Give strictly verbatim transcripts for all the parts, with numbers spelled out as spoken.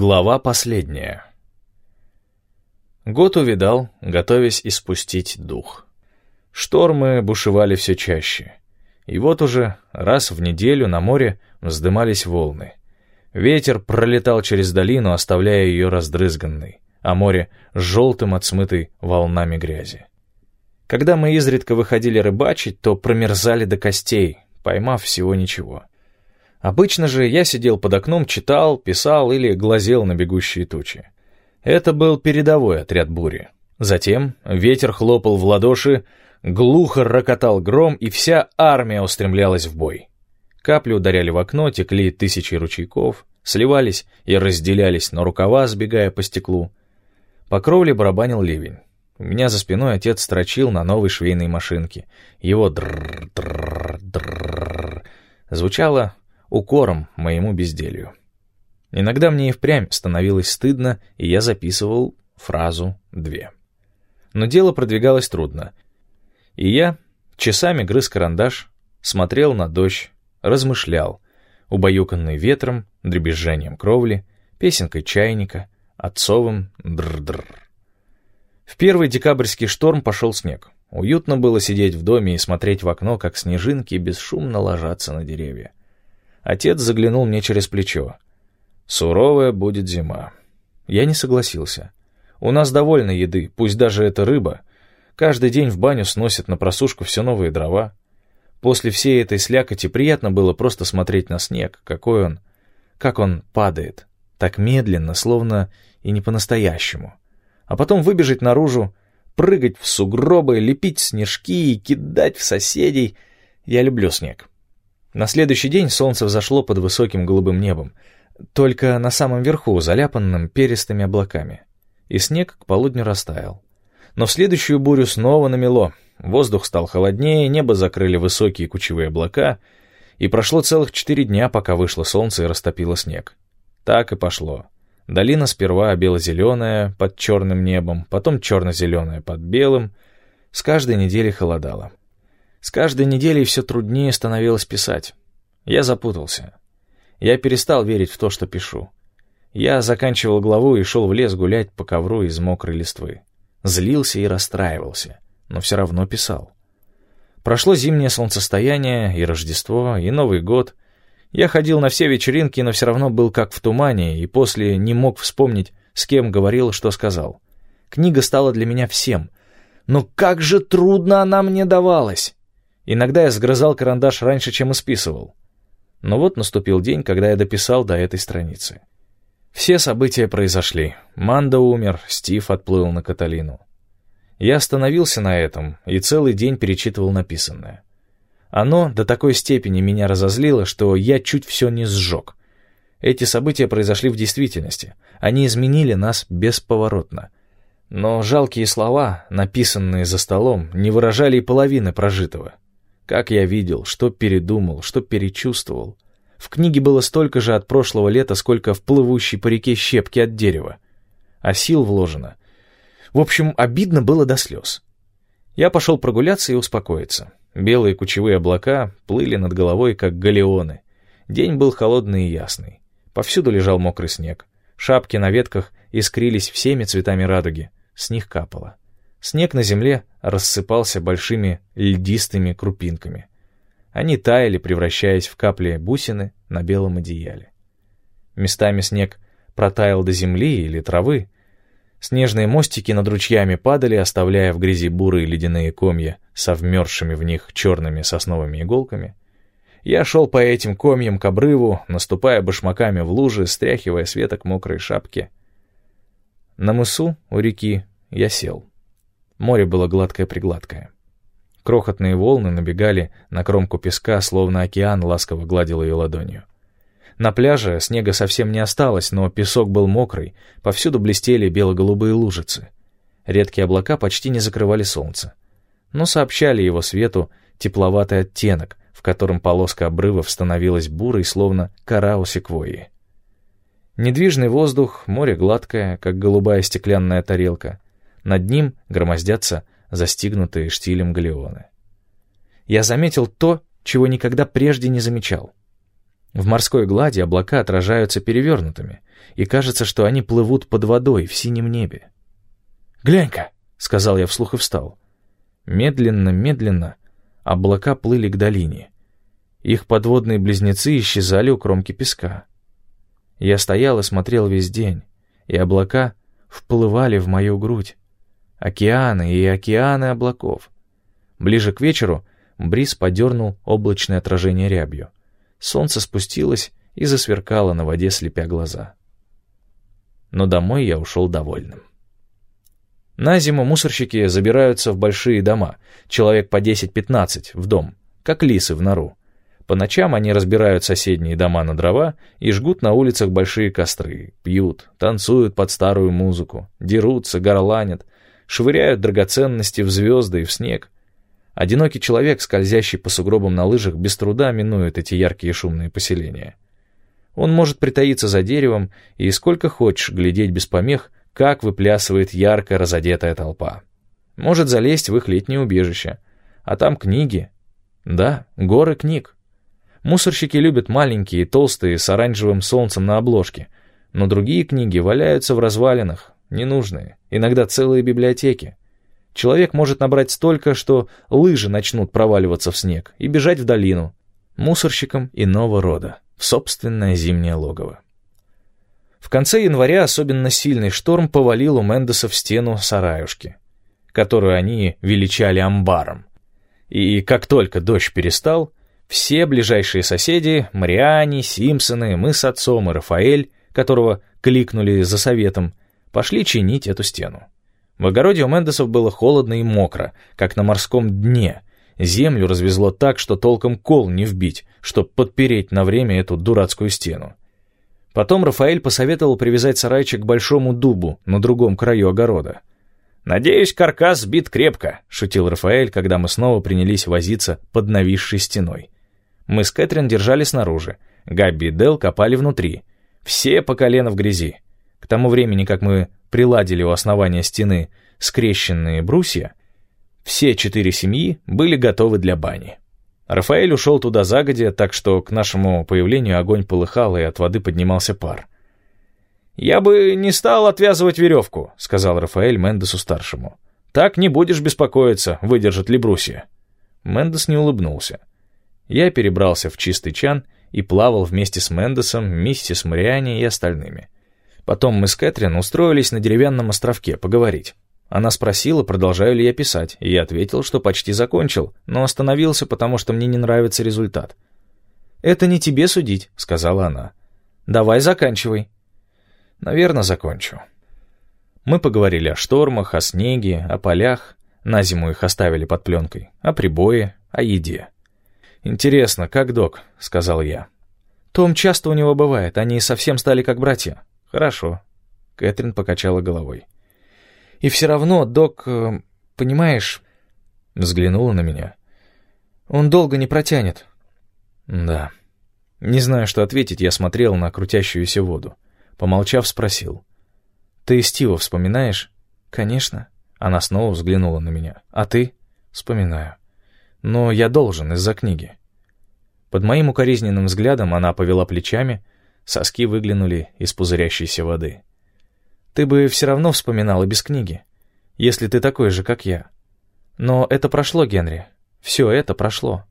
Глава последняя. Год увидал, готовясь испустить дух. Штормы бушевали все чаще. И вот уже раз в неделю на море вздымались волны. Ветер пролетал через долину, оставляя ее раздрызганной, а море желтым от смытой волнами грязи. Когда мы изредка выходили рыбачить, то промерзали до костей, поймав всего ничего. Обычно же я сидел под окном, читал, писал или глазел на бегущие тучи. Это был передовой отряд бури. Затем ветер хлопал в ладоши, глухо рокотал гром, и вся армия устремлялась в бой. Капли ударяли в окно, текли тысячи ручейков, сливались и разделялись на рукава, сбегая по стеклу. По кровле барабанил ливень. У меня за спиной отец строчил на новой швейной машинке. Его дрррр-дрррр-дрррр звучало укором моему безделью. Иногда мне и впрямь становилось стыдно, и я записывал фразу «две». Но дело продвигалось трудно. И я часами грыз карандаш, смотрел на дождь, размышлял, убаюканный ветром, дребезжанием кровли, песенкой чайника, отцовым дрр-дрр. В первый декабрьский шторм пошел снег. Уютно было сидеть в доме и смотреть в окно, как снежинки бесшумно ложатся на деревья. Отец заглянул мне через плечо. «Суровая будет зима». Я не согласился. У нас довольно еды, пусть даже это рыба. Каждый день в баню сносят на просушку все новые дрова. После всей этой слякоти приятно было просто смотреть на снег, какой он, как он падает, так медленно, словно и не по-настоящему. А потом выбежать наружу, прыгать в сугробы, лепить снежки и кидать в соседей. Я люблю снег. На следующий день солнце взошло под высоким голубым небом, только на самом верху, заляпанным перистыми облаками. И снег к полудню растаял. Но в следующую бурю снова намело. Воздух стал холоднее, небо закрыли высокие кучевые облака, и прошло целых четыре дня, пока вышло солнце и растопило снег. Так и пошло. Долина сперва бело-зеленая под черным небом, потом черно-зеленая под белым. С каждой неделей холодало. С каждой неделей все труднее становилось писать. Я запутался. Я перестал верить в то, что пишу. Я заканчивал главу и шел в лес гулять по ковру из мокрой листвы. Злился и расстраивался, но все равно писал. Прошло зимнее солнцестояние, и Рождество, и Новый год. Я ходил на все вечеринки, но все равно был как в тумане, и после не мог вспомнить, с кем говорил, что сказал. Книга стала для меня всем. Но как же трудно она мне давалась! Иногда я сгрызал карандаш раньше, чем исписывал. Но вот наступил день, когда я дописал до этой страницы. Все события произошли. Мандо умер, Стив отплыл на Каталину. Я остановился на этом и целый день перечитывал написанное. Оно до такой степени меня разозлило, что я чуть все не сжег. Эти события произошли в действительности. Они изменили нас бесповоротно. Но жалкие слова, написанные за столом, не выражали и половины прожитого. Как я видел, что передумал, что перечувствовал. В книге было столько же от прошлого лета, сколько в плывущей по реке щепки от дерева. А сил вложено. В общем, обидно было до слез. Я пошел прогуляться и успокоиться. Белые кучевые облака плыли над головой, как галеоны. День был холодный и ясный. Повсюду лежал мокрый снег. Шапки на ветках искрились всеми цветами радуги. С них капало. Снег на земле рассыпался большими льдистыми крупинками. Они таяли, превращаясь в капли бусины на белом одеяле. Местами снег протаял до земли или травы. Снежные мостики над ручьями падали, оставляя в грязи бурые ледяные комья со вмерзшими в них черными сосновыми иголками. Я шел по этим комьям к обрыву, наступая башмаками в лужи, стряхивая с веток мокрые шапки. На мысу у реки я сел. Море было гладкое-пригладкое. Крохотные волны набегали на кромку песка, словно океан ласково гладил ее ладонью. На пляже снега совсем не осталось, но песок был мокрый, повсюду блестели бело-голубые лужицы. Редкие облака почти не закрывали солнце, но сообщали его свету тепловатый оттенок, в котором полоска обрывов становилась бурой, словно кора у секвойи. Недвижный воздух, море гладкое, как голубая стеклянная тарелка. Над ним громоздятся застигнутые штилем галеоны. Я заметил то, чего никогда прежде не замечал. В морской глади облака отражаются перевернутыми, и кажется, что они плывут под водой в синем небе. «Глянь-ка!» — сказал я вслух и встал. Медленно-медленно облака плыли к долине. Их подводные близнецы исчезали у кромки песка. Я стоял и смотрел весь день, и облака вплывали в мою грудь. Океаны и океаны облаков. Ближе к вечеру бриз подернул облачное отражение рябью. Солнце спустилось и засверкало на воде, слепя глаза. Но домой я ушел довольным. На зиму мусорщики забираются в большие дома, человек по десять-пятнадцать в дом, как лисы в нору. По ночам они разбирают соседние дома на дрова и жгут на улицах большие костры, пьют, танцуют под старую музыку, дерутся, горланят, швыряют драгоценности в звезды и в снег. Одинокий человек, скользящий по сугробам на лыжах, без труда минует эти яркие шумные поселения. Он может притаиться за деревом и сколько хочешь глядеть без помех, как выплясывает ярко разодетая толпа. Может залезть в их летнее убежище. А там книги. Да, горы книг. Мусорщики любят маленькие, толстые, с оранжевым солнцем на обложке. Но другие книги валяются в развалинах, ненужные, иногда целые библиотеки. Человек может набрать столько, что лыжи начнут проваливаться в снег и бежать в долину. Мусорщикам иного рода, в собственное зимнее логово. В конце января особенно сильный шторм повалил у Мендесов стену сараюшки, которую они величали амбаром. И как только дождь перестал, все ближайшие соседи, Мариани, Симпсоны, мы с отцом и Рафаэль, которого кликнули за советом, пошли чинить эту стену. В огороде у Мендесов было холодно и мокро, как на морском дне. Землю развезло так, что толком кол не вбить, чтобы подпереть на время эту дурацкую стену. Потом Рафаэль посоветовал привязать сарайчик к большому дубу на другом краю огорода. «Надеюсь, каркас сбит крепко», — шутил Рафаэль, когда мы снова принялись возиться под нависшей стеной. Мы с Кэтрин держали снаружи, Габби и Дел копали внутри. Все по колено в грязи. К тому времени, как мы приладили у основания стены скрещенные брусья, все четыре семьи были готовы для бани. Рафаэль ушел туда загодя, так что к нашему появлению огонь полыхал, и от воды поднимался пар. «Я бы не стал отвязывать веревку», — сказал Рафаэль Мендесу-старшему. «Так не будешь беспокоиться, выдержат ли брусья». Мендес не улыбнулся. Я перебрался в чистый чан и плавал вместе с Мендесом, миссис Мариани и остальными. Потом мы с Кэтрин устроились на деревянном островке поговорить. Она спросила, продолжаю ли я писать, и я ответил, что почти закончил, но остановился, потому что мне не нравится результат. «Это не тебе судить», — сказала она. «Давай заканчивай». «Наверное, закончу». Мы поговорили о штормах, о снеге, о полях, на зиму их оставили под пленкой, о прибое, о еде. «Интересно, как док?» — сказал я. «Том часто у него бывает, они совсем стали как братья». «Хорошо», — Кэтрин покачала головой. «И все равно, док, э, понимаешь...» Взглянула на меня. «Он долго не протянет». «Да». Не знаю, что ответить, я смотрел на крутящуюся воду. Помолчав, спросил. «Ты Стива вспоминаешь?» «Конечно». Она снова взглянула на меня. «А ты?» «Вспоминаю. Но я должен из-за книги». Под моим укоризненным взглядом она повела плечами, соски выглянули из пузырящейся воды. «Ты бы все равно вспоминал и без книги, если ты такой же, как я. Но это прошло, Генри. Все это прошло».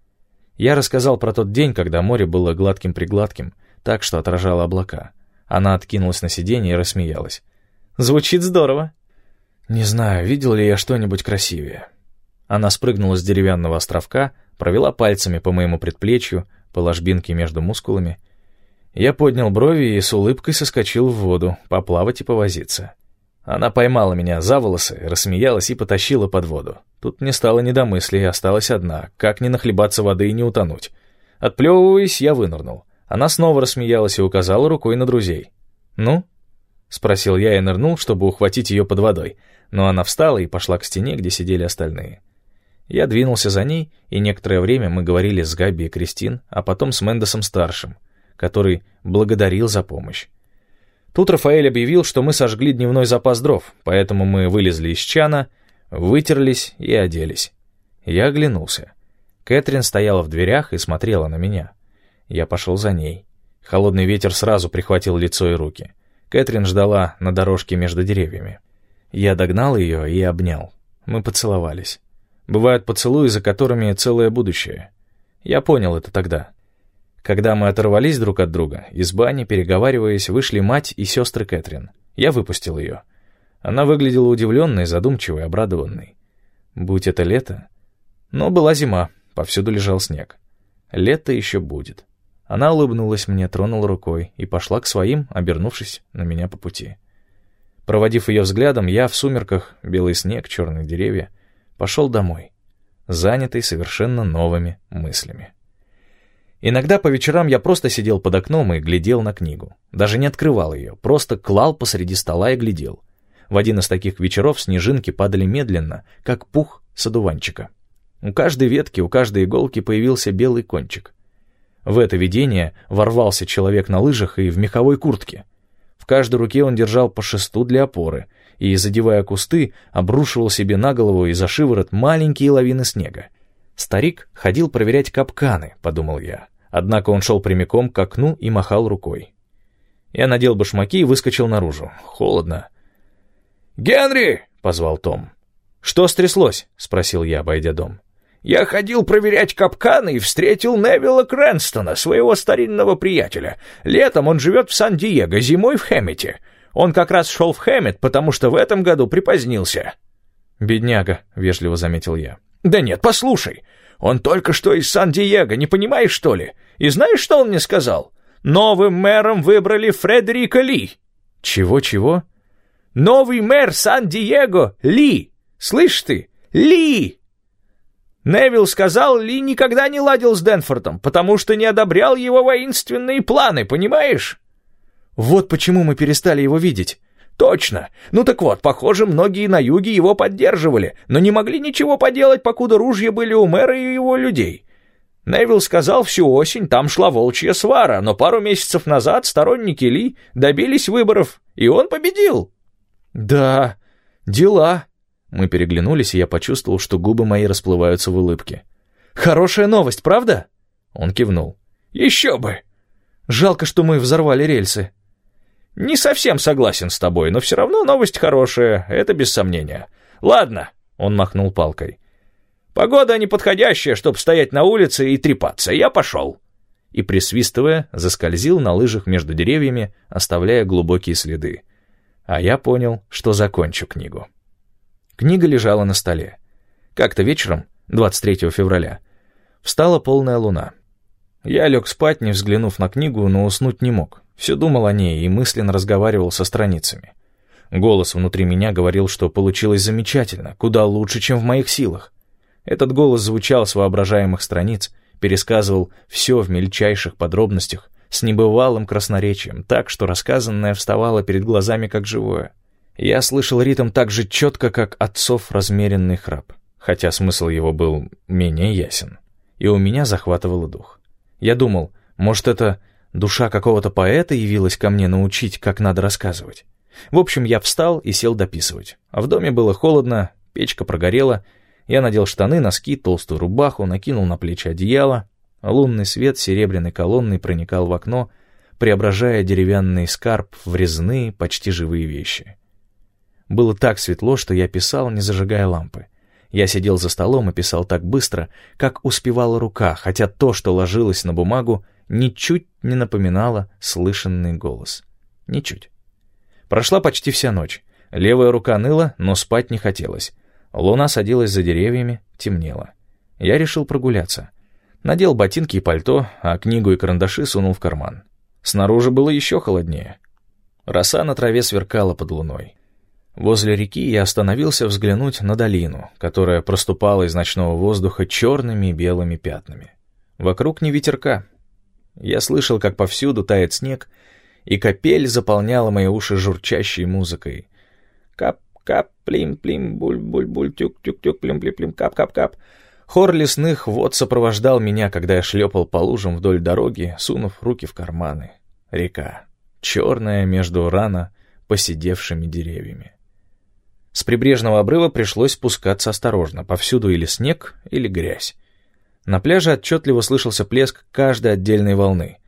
Я рассказал про тот день, когда море было гладким-пригладким, так что отражало облака. Она откинулась на сиденье и рассмеялась. «Звучит здорово». «Не знаю, видел ли я что-нибудь красивее». Она спрыгнула с деревянного островка, провела пальцами по моему предплечью, по ложбинке между мускулами. Я поднял брови и с улыбкой соскочил в воду, поплавать и повозиться. Она поймала меня за волосы, рассмеялась и потащила под воду. Тут мне стало не до мыслей, осталась одна, как не нахлебаться воды и не утонуть. Отплевываясь, я вынырнул. Она снова рассмеялась и указала рукой на друзей. «Ну?» — спросил я и нырнул, чтобы ухватить ее под водой, но она встала и пошла к стене, где сидели остальные. Я двинулся за ней, и некоторое время мы говорили с Габби и Кристин, а потом с Мендесом-старшим, который благодарил за помощь. Тут Рафаэль объявил, что мы сожгли дневной запас дров, поэтому мы вылезли из чана, вытерлись и оделись. Я оглянулся. Кэтрин стояла в дверях и смотрела на меня. Я пошел за ней. Холодный ветер сразу прихватил лицо и руки. Кэтрин ждала на дорожке между деревьями. Я догнал ее и обнял. Мы поцеловались. Бывают поцелуи, за которыми целое будущее. Я понял это тогда. Когда мы оторвались друг от друга, из бани, переговариваясь, вышли мать и сестры Кэтрин. Я выпустил ее. Она выглядела удивленной, задумчивой, обрадованной. Будь это лето... Но была зима, повсюду лежал снег. Лето еще будет. Она улыбнулась мне, тронула рукой и пошла к своим, обернувшись на меня по пути. Проводив ее взглядом, я в сумерках, белый снег, черные деревья, пошел домой, занятый совершенно новыми мыслями. Иногда по вечерам я просто сидел под окном и глядел на книгу. Даже не открывал ее, просто клал посреди стола и глядел. В один из таких вечеров снежинки падали медленно, как пух с одуванчика. У каждой ветки, у каждой иголки появился белый кончик. В это видение ворвался человек на лыжах и в меховой куртке. В каждой руке он держал по шесту для опоры и, задевая кусты, обрушивал себе на голову и за шиворот маленькие лавины снега. Старик ходил проверять капканы, подумал я. Однако он шел прямиком к окну и махал рукой. Я надел башмаки и выскочил наружу. Холодно. «Генри!» — позвал Том. «Что стряслось?» — спросил я, обойдя дом. «Я ходил проверять капканы и встретил Невилла Крэнстона, своего старинного приятеля. Летом он живет в Сан-Диего, зимой в Хэммете. Он как раз шел в Хэммет, потому что в этом году припозднился». «Бедняга», — вежливо заметил я. «Да нет, послушай, он только что из Сан-Диего, не понимаешь, что ли? И знаешь, что он мне сказал? Новым мэром выбрали Фредерика Ли». «Чего-чего?» «Новый мэр Сан-Диего Ли. Слышь ты, Ли!» Невилл сказал, Ли никогда не ладил с Дэнфордом, потому что не одобрял его воинственные планы, понимаешь? «Вот почему мы перестали его видеть». «Точно! Ну так вот, похоже, многие на юге его поддерживали, но не могли ничего поделать, покуда ружья были у мэра и его людей. Невилл сказал, всю осень там шла волчья свара, но пару месяцев назад сторонники Ли добились выборов, и он победил». «Да, дела». Мы переглянулись, и я почувствовал, что губы мои расплываются в улыбке. «Хорошая новость, правда?» Он кивнул. «Еще бы!» «Жалко, что мы взорвали рельсы». «Не совсем согласен с тобой, но все равно новость хорошая, это без сомнения. Ладно», — он махнул палкой. «Погода неподходящая, чтобы стоять на улице и трепаться, я пошел». И, присвистывая, заскользил на лыжах между деревьями, оставляя глубокие следы. А я понял, что закончу книгу. Книга лежала на столе. Как-то вечером, двадцать третьего февраля, встала полная луна. Я лег спать, не взглянув на книгу, но уснуть не мог. Все думал о ней и мысленно разговаривал со страницами. Голос внутри меня говорил, что получилось замечательно, куда лучше, чем в моих силах. Этот голос звучал с воображаемых страниц, пересказывал все в мельчайших подробностях, с небывалым красноречием, так, что рассказанное вставало перед глазами как живое. Я слышал ритм так же четко, как отцов размеренный храп, хотя смысл его был менее ясен, и у меня захватывало дух. Я думал, может, это душа какого-то поэта явилась ко мне научить, как надо рассказывать. В общем, я встал и сел дописывать. А в доме было холодно, печка прогорела. Я надел штаны, носки, толстую рубаху, накинул на плечи одеяло. Лунный свет серебряной колонной проникал в окно, преображая деревянный скарб в резные, почти живые вещи. Было так светло, что я писал, не зажигая лампы. Я сидел за столом и писал так быстро, как успевала рука, хотя то, что ложилось на бумагу, ничуть не напоминало слышанный голос. Ничуть. Прошла почти вся ночь. Левая рука ныла, но спать не хотелось. Луна садилась за деревьями, темнело. Я решил прогуляться. Надел ботинки и пальто, а книгу и карандаши сунул в карман. Снаружи было еще холоднее. Роса на траве сверкала под луной. Возле реки я остановился взглянуть на долину, которая проступала из ночного воздуха черными и белыми пятнами. Вокруг ни ветерка. Я слышал, как повсюду тает снег, и капель заполняла мои уши журчащей музыкой. Кап-кап, плим-плим, буль-буль-буль, тюк-тюк-тюк, плим-плим-плим, кап-кап-кап. Хор лесных вод сопровождал меня, когда я шлепал по лужам вдоль дороги, сунув руки в карманы. Река. Черная между рано поседевшими деревьями. С прибрежного обрыва пришлось спускаться осторожно, повсюду или снег, или грязь. На пляже отчетливо слышался плеск каждой отдельной волны.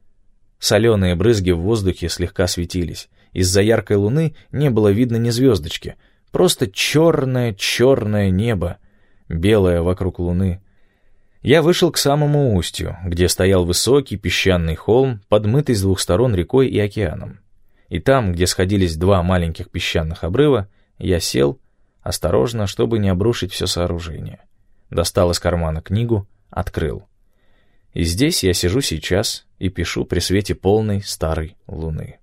Соленые брызги в воздухе слегка светились. Из-за яркой луны не было видно ни звездочки, просто черное-черное небо, белое вокруг луны. Я вышел к самому устью, где стоял высокий песчаный холм, подмытый с двух сторон рекой и океаном. И там, где сходились два маленьких песчаных обрыва, я сел, осторожно, чтобы не обрушить все сооружение. Достал из кармана книгу, открыл. И здесь я сижу сейчас и пишу при свете полной старой луны.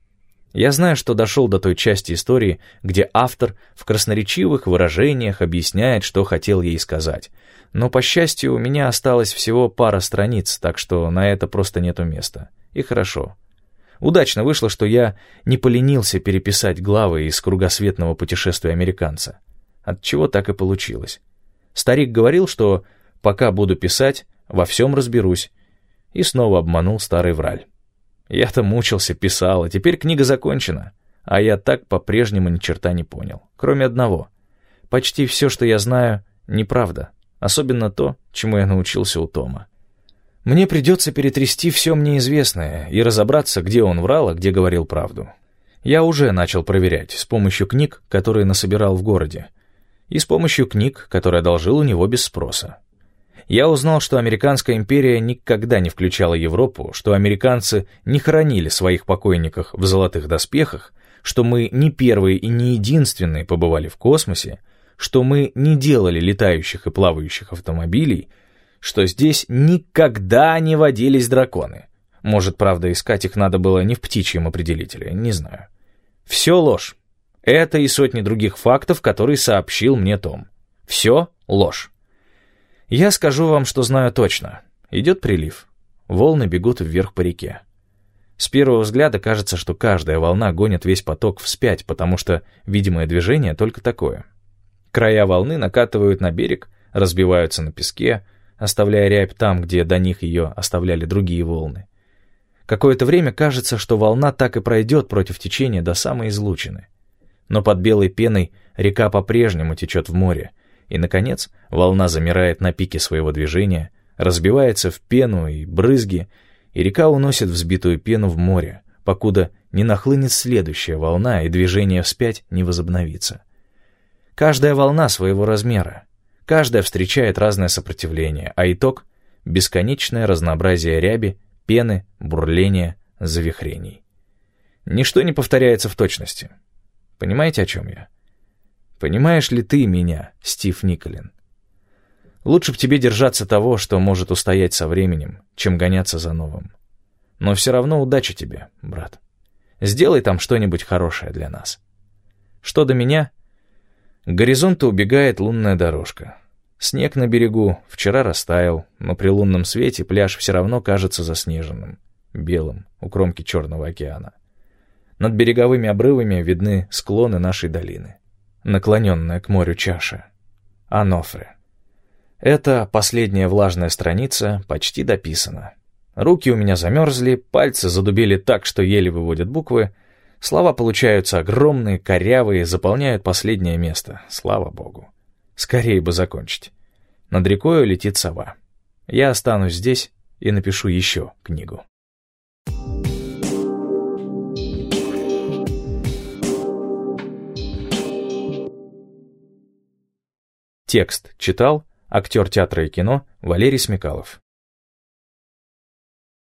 Я знаю, что дошел до той части истории, где автор в красноречивых выражениях объясняет, что хотел ей сказать. Но, по счастью, у меня осталось всего пара страниц, так что на это просто нету места. И хорошо. Удачно вышло, что я не поленился переписать главы из кругосветного путешествия американца. Отчего так и получилось. Старик говорил, что пока буду писать, во всем разберусь. И снова обманул старый враль. Я-то мучился, писал, а теперь книга закончена. А я так по-прежнему ни черта не понял. Кроме одного. Почти все, что я знаю, неправда. Особенно то, чему я научился у Тома. Мне придется перетрясти все мне известное и разобраться, где он врал, а где говорил правду. Я уже начал проверять с помощью книг, которые насобирал в городе, и с помощью книг, которые одолжил у него без спроса. Я узнал, что американская империя никогда не включала Европу, что американцы не хоронили своих покойников в золотых доспехах, что мы не первые и не единственные побывали в космосе, что мы не делали летающих и плавающих автомобилей, что здесь никогда не водились драконы. Может, правда, искать их надо было не в птичьем определителе, не знаю. Все ложь. Это и сотни других фактов, которые сообщил мне Том. Все ложь. Я скажу вам, что знаю точно. Идет прилив. Волны бегут вверх по реке. С первого взгляда кажется, что каждая волна гонит весь поток вспять, потому что видимое движение только такое. Края волны накатывают на берег, разбиваются на песке, оставляя рябь там, где до них ее оставляли другие волны. Какое-то время кажется, что волна так и пройдет против течения до самой излучины. Но под белой пеной река по-прежнему течет в море, и, наконец, волна замирает на пике своего движения, разбивается в пену и брызги, и река уносит взбитую пену в море, покуда не нахлынет следующая волна, и движение вспять не возобновится. Каждая волна своего размера, каждая встречает разное сопротивление, а итог — бесконечное разнообразие ряби, пены, бурления, завихрений. Ничто не повторяется в точности. Понимаете, о чем я? Понимаешь ли ты меня, Стив Николин? Лучше б тебе держаться того, что может устоять со временем, чем гоняться за новым. Но все равно удачи тебе, брат. Сделай там что-нибудь хорошее для нас. Что до меня? К горизонту убегает лунная дорожка. Снег на берегу вчера растаял, но при лунном свете пляж все равно кажется заснеженным, белым, у кромки Черного океана. Над береговыми обрывами видны склоны нашей долины. Наклоненная к морю чаша. Анофре. Эта последняя влажная страница почти дописана. Руки у меня замерзли, пальцы задубели так, что еле выводят буквы. Слова получаются огромные, корявые, заполняют последнее место. Слава богу. Скорее бы закончить. Над рекою летит сова. Я останусь здесь и напишу еще книгу. Текст читал актер театра и кино Валерий Смекалов.